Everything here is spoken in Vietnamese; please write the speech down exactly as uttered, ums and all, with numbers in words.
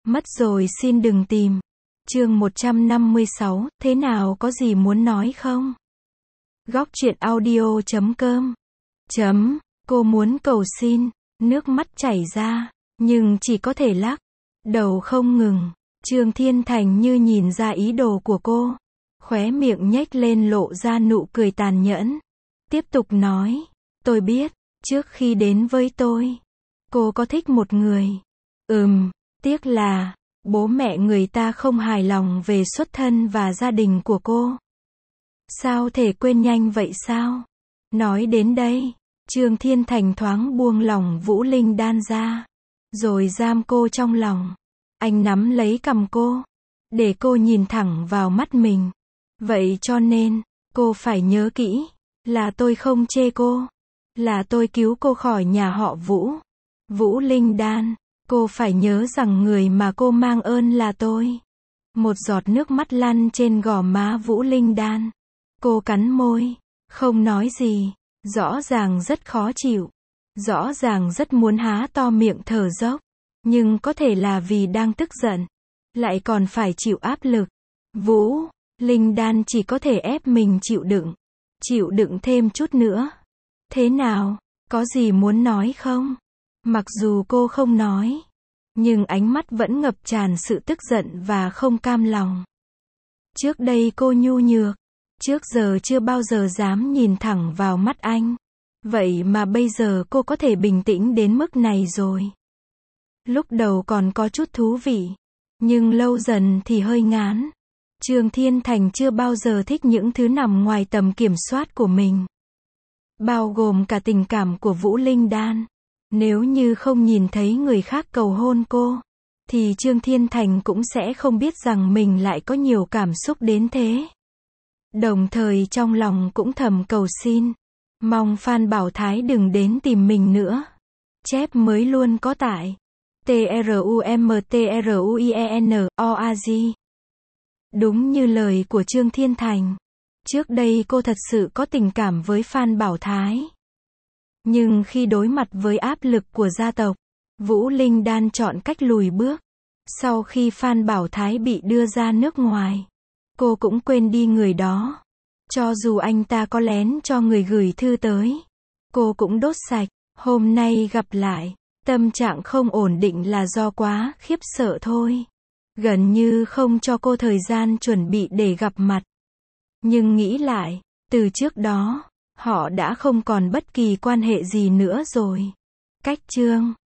Mất rồi xin đừng tìm. Chương một trăm năm mươi sáu, thế nào có gì muốn nói không? Góc truyện audio chấm com chấm, cô muốn cầu xin, nước mắt chảy ra, nhưng chỉ có thể lắc đầu không ngừng. Trương Thiên Thành như nhìn ra ý đồ của cô, khóe miệng nhếch lên lộ ra nụ cười tàn nhẫn. Tiếp tục nói, tôi biết, trước khi đến với tôi, cô có thích một người. Ừm, tiếc là, bố mẹ người ta không hài lòng về xuất thân và gia đình của cô. Sao thể quên nhanh vậy sao? Nói đến đây, Trương Thiên Thành thoáng buông lòng Vũ Linh Đan ra, rồi giam cô trong lòng. Anh nắm lấy cằm cô, để cô nhìn thẳng vào mắt mình. Vậy cho nên, cô phải nhớ kỹ, là tôi không chê cô, là tôi cứu cô khỏi nhà họ Vũ. Vũ Linh Đan, cô phải nhớ rằng người mà cô mang ơn là tôi. Một giọt nước mắt lăn trên gò má Vũ Linh Đan. Cô cắn môi, không nói gì, rõ ràng rất khó chịu, rõ ràng rất muốn há to miệng thở dốc, nhưng có thể là vì đang tức giận, lại còn phải chịu áp lực. Vũ Linh Đan chỉ có thể ép mình chịu đựng, chịu đựng thêm chút nữa. Thế nào, có gì muốn nói không? Mặc dù cô không nói, nhưng ánh mắt vẫn ngập tràn sự tức giận và không cam lòng. Trước đây cô nhu nhược, trước giờ chưa bao giờ dám nhìn thẳng vào mắt anh. Vậy mà bây giờ cô có thể bình tĩnh đến mức này rồi. Lúc đầu còn có chút thú vị, nhưng lâu dần thì hơi ngán. Trương Thiên Thành chưa bao giờ thích những thứ nằm ngoài tầm kiểm soát của mình, bao gồm cả tình cảm của Vũ Linh Đan. Nếu như không nhìn thấy người khác cầu hôn cô, thì Trương Thiên Thành cũng sẽ không biết rằng mình lại có nhiều cảm xúc đến thế. Đồng thời trong lòng cũng thầm cầu xin, mong Phan Bảo Thái đừng đến tìm mình nữa. Chép mới luôn có tại T R U M T R U I E N O A G. Đúng như lời của Trương Thiên Thành, trước đây cô thật sự có tình cảm với Phan Bảo Thái. Nhưng khi đối mặt với áp lực của gia tộc, Vũ Linh Đan chọn cách lùi bước. Sau khi Phan Bảo Thái bị đưa ra nước ngoài, cô cũng quên đi người đó. Cho dù anh ta có lén cho người gửi thư tới, cô cũng đốt sạch. Hôm nay gặp lại, tâm trạng không ổn định là do quá khiếp sợ thôi. Gần như không cho cô thời gian chuẩn bị để gặp mặt. Nhưng nghĩ lại, từ trước đó, họ đã không còn bất kỳ quan hệ gì nữa rồi. Cách chương